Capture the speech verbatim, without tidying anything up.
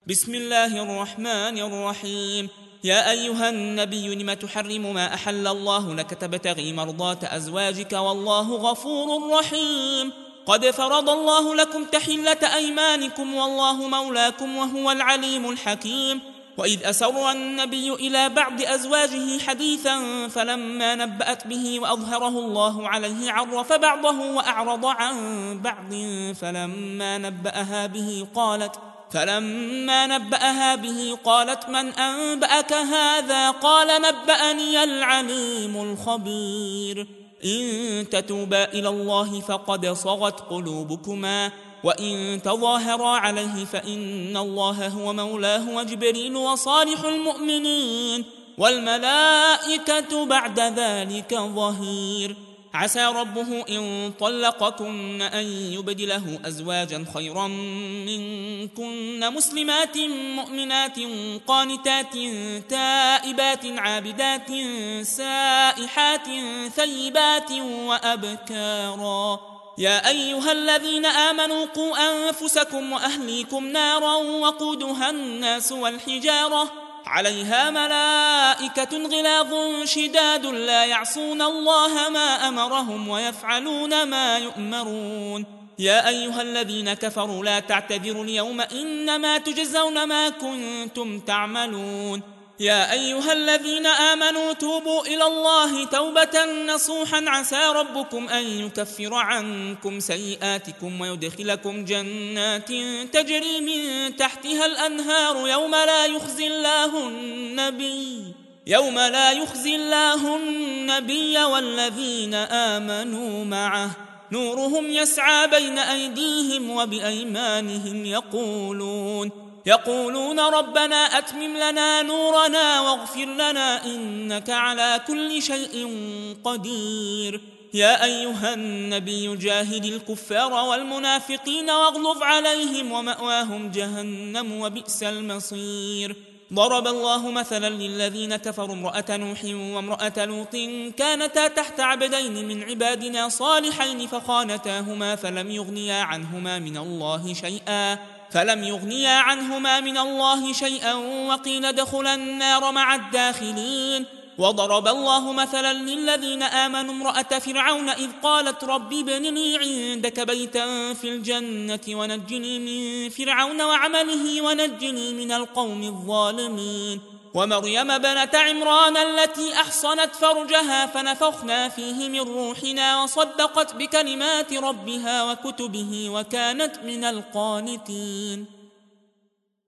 بسم الله الرحمن الرحيم. يا أيها النبي لم تحرم ما أحل الله لك تبتغي مرضات أزواجك والله غفور رحيم. قد فرض الله لكم تحلة أيمانكم والله مولاكم وهو العليم الحكيم. وإذ أسر النبي إلى بعض أزواجه حديثا فلما نبأت به وأظهره الله عليه عرف بعضه وأعرض عن بعض فلما نبأها به قالت فلما نبأها به قالت من أنبأك هذا قال نبأني العليم الخبير. إن تتوبا إلى الله فقد صغت قلوبكما وإن تظاهرا عليه فإن الله هو مولاه وجبريل وصالح المؤمنين والملائكة بعد ذلك ظهير. عسى ربه إن طلقكن أن يبدله أزواجا خيرا منكن مسلمات مؤمنات قانتات تائبات عابدات سائحات ثيبات وأبكارا. يا أيها الذين آمنوا قوا أنفسكم وأهليكم نارا وقودها الناس والحجارة عليها ملائكة غلاظ شداد لا يعصون الله ما أمرهم ويفعلون ما يؤمرون. يا أيها الذين كفروا لا تعتذروا اليوم إنما تجزون ما كنتم تعملون. يا أيها الذين آمنوا توبوا إلى الله توبة نصوحا عسى ربكم أن يكفر عنكم سيئاتكم ويدخلكم جنات تجري من تحتها الأنهار يوم لا يخزي الله النبي يوم لا يخزي الله النبي والذين آمنوا معه نورهم يسعى بين أيديهم وبأيمانهم يقولون يقولون ربنا أتمم لنا نورنا واغفر لنا إنك على كل شيء قدير. يا أيها النبي جاهد الكفار والمنافقين واغلظ عليهم ومأواهم جهنم وبئس المصير. ضرب الله مثلا للذين كفروا امرأة نوح وامرأة لوط كانتا تحت عبدين من عبادنا صالحين فخانتاهما فلم يغنيا عنهما من الله شيئا فلم يغنيا عنهما من الله شيئا وقيل ادخلا النار مع الداخلين. وضرب الله مثلا للذين آمنوا امرأة فرعون إذ قالت رب ابن لي عندك بيتا في الجنة ونجني من فرعون وعمله ونجني من القوم الظالمين. ومريم بنت عمران التي أحصنت فرجها فنفخنا فيه من روحنا وصدقت بكلمات ربها وكتبه وكانت من القانتين.